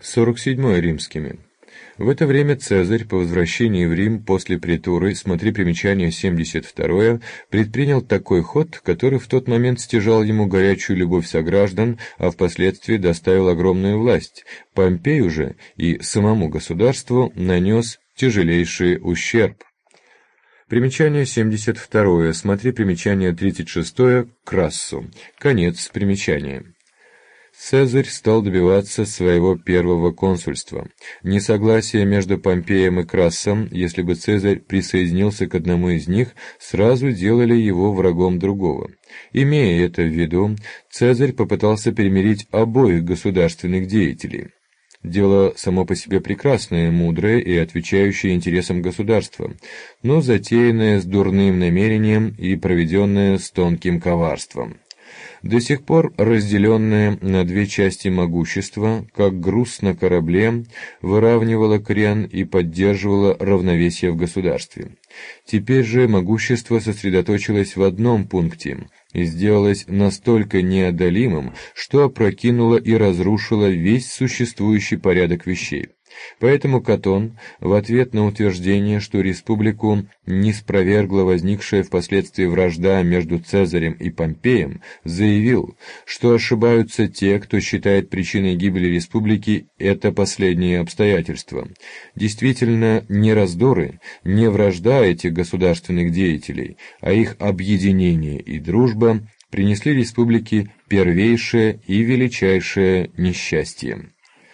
47 римскими. В это время Цезарь, по возвращении в Рим после претуры, смотри примечание 72, предпринял такой ход, который в тот момент стяжал ему горячую любовь сограждан, а впоследствии доставил огромную власть. Помпею же и самому государству нанес тяжелейший ущерб. Примечание 72, смотри примечание 36, Крассу. Конец примечания. Цезарь стал добиваться своего первого консульства. Несогласие между Помпеем и Крассом, если бы Цезарь присоединился к одному из них, сразу делали его врагом другого. Имея это в виду, Цезарь попытался примирить обоих государственных деятелей. Дело само по себе прекрасное, мудрое и отвечающее интересам государства, но затеянное с дурным намерением и проведенное с тонким коварством. До сих пор разделенное на две части могущество, как груз на корабле, выравнивало крен и поддерживало равновесие в государстве. Теперь же могущество сосредоточилось в одном пункте и сделалось настолько неодолимым, что опрокинуло и разрушило весь существующий порядок вещей. Поэтому Катон, в ответ на утверждение, что республику не спровергла возникшая впоследствии вражда между Цезарем и Помпеем, заявил, что ошибаются те, кто считает причиной гибели республики это последнее обстоятельство. Действительно, не раздоры, не вражда этих государственных деятелей, а их объединение и дружба принесли республике первейшее и величайшее несчастье.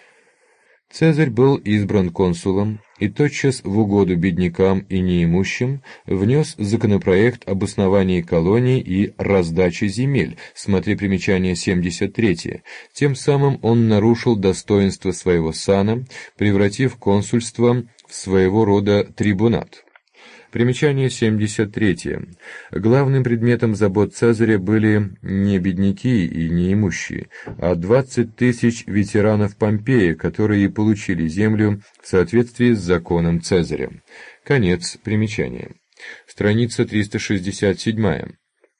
Цезарь был избран консулом и тотчас в угоду беднякам и неимущим внес законопроект об основании колоний и раздаче земель, смотри примечание 73. Тем самым он нарушил достоинство своего сана, превратив консульство в своего рода трибунат. Примечание 73. Главным предметом забот Цезаря были не бедняки и неимущие, а 20 тысяч ветеранов Помпея, которые и получили землю в соответствии с законом Цезаря. Конец примечания. Страница 367.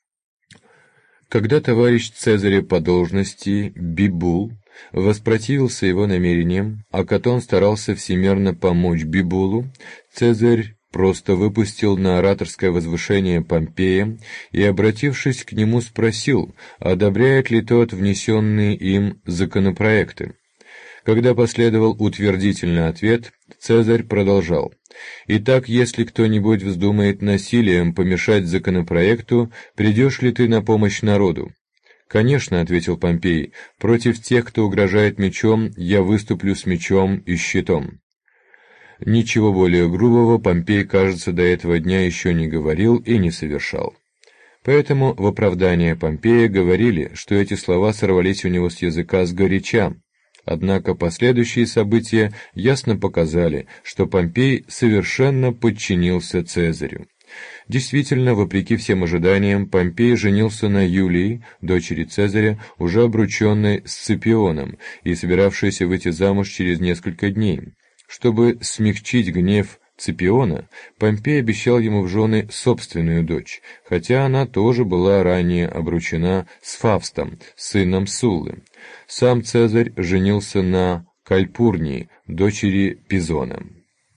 Когда товарищ Цезаря по должности Бибул воспротивился его намерениям, а Катон старался всемерно помочь Бибулу, Цезарь просто выпустил на ораторское возвышение Помпея и, обратившись к нему, спросил, одобряет ли тот внесенные им законопроекты. Когда последовал утвердительный ответ, Цезарь продолжал: «Итак, если кто-нибудь вздумает насилием помешать законопроекту, придешь ли ты на помощь народу?» «Конечно», — ответил Помпей, — «против тех, кто угрожает мечом, я выступлю с мечом и щитом». Ничего более грубого Помпей, кажется, до этого дня еще не говорил и не совершал. Поэтому в оправдание Помпея говорили, что эти слова сорвались у него с языка сгоряча. Однако последующие события ясно показали, что Помпей совершенно подчинился Цезарю. Действительно, вопреки всем ожиданиям, Помпей женился на Юлии, дочери Цезаря, уже обрученной Сципионом и собиравшейся выйти замуж через несколько дней. Чтобы смягчить гнев Сципиона, Помпей обещал ему в жены собственную дочь, хотя она тоже была ранее обручена с Фавстом, сыном Суллы. Сам Цезарь женился на Кальпурнии, дочери Пизона.